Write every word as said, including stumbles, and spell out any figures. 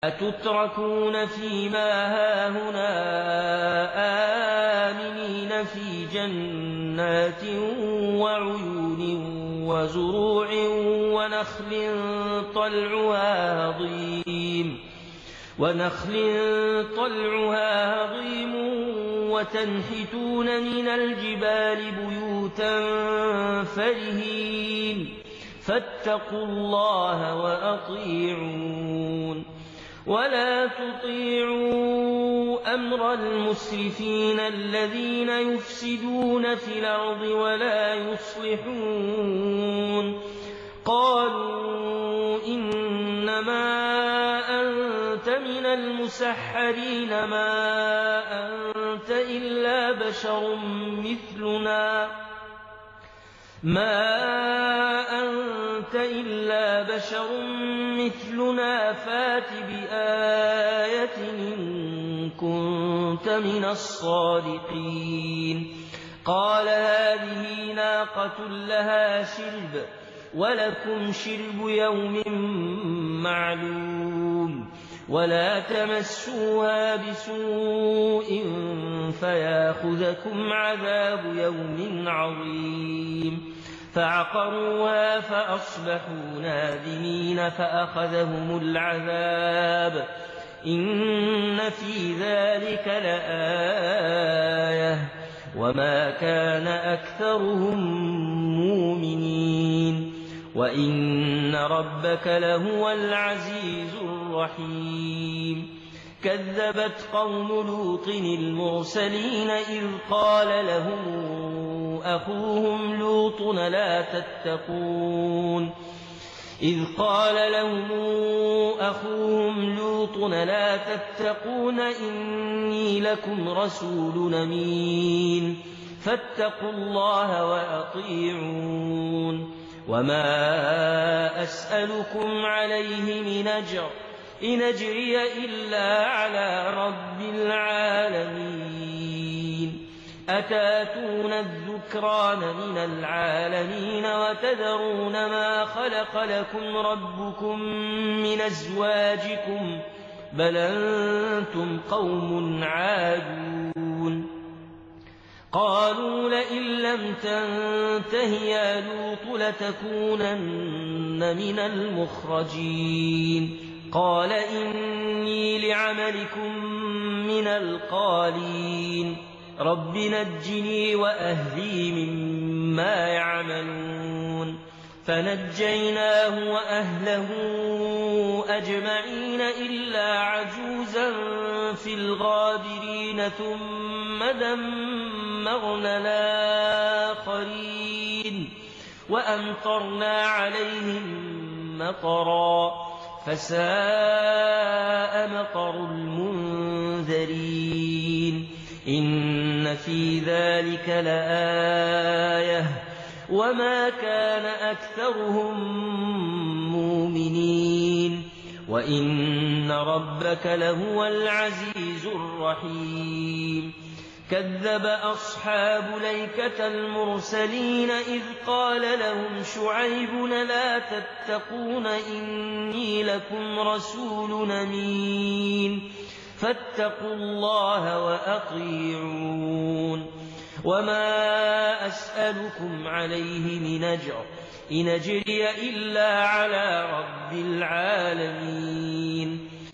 أتتركون فيما هاهنا آمنين في جنات وعيون وزروع ونخل طلعها هضيم ونخل طلعها هضيم وتنحتون من الجبال بيوتا فرهين فاتقوا الله وأطيعون ولا تطيعوا أمر المسرفين الذين يفسدون في الأرض ولا يصلحون قالوا إنما أنت من المسحرين ما أنت إلا بشر مثلنا ما أنت إلا بشر مثلنا فات بآية إن كنت من الصادقين قال هذه ناقة لها شرب ولكم شرب يوم معلوم ولا تمسوها بسوء فياخذكم عذاب يوم عظيم فعقروها فأصبحوا نادمين فأخذهم العذاب إن في ذلك لآية وما كان أكثرهم مؤمنين وإن ربك لهو العزيز الرحيم كذبت قوم لوط المرسلين إذ قال لهم أخوهم لوط لا تتقون إذ قال لهم أخوهم لوط لا تتقون إني لكم رسول أمين فاتقوا الله وأطيعون وما أسألكم عليه من أجر إن أجري إلا على رب العالمين أتاتون الذكران من العالمين وتذرون ما خلق لكم ربكم من أزواجكم بل أنتم قوم عادون قالوا لئن لم تنته يا لوط لتكونن من المخرجين قال إني لعملكم من القالين رب نجني وأهلي مما يعملون فنجيناه وأهله أجمعين إلا عجوزا في الغابرين ثم دمرنا الآخرين وأمطرنا عليهم مطرا فساء مطر المنذرين إن في ذلك لآية وما كان أكثرهم مؤمنين وإن ربك لهو العزيز الرحيم كذب أصحاب الأيكة المرسلين إذ قال لهم شعيب لا تتقون إني لكم رسول أمين فاتقوا الله وأطيعون وما أسألكم عليه من أجر إن أجري إلا على رب العالمين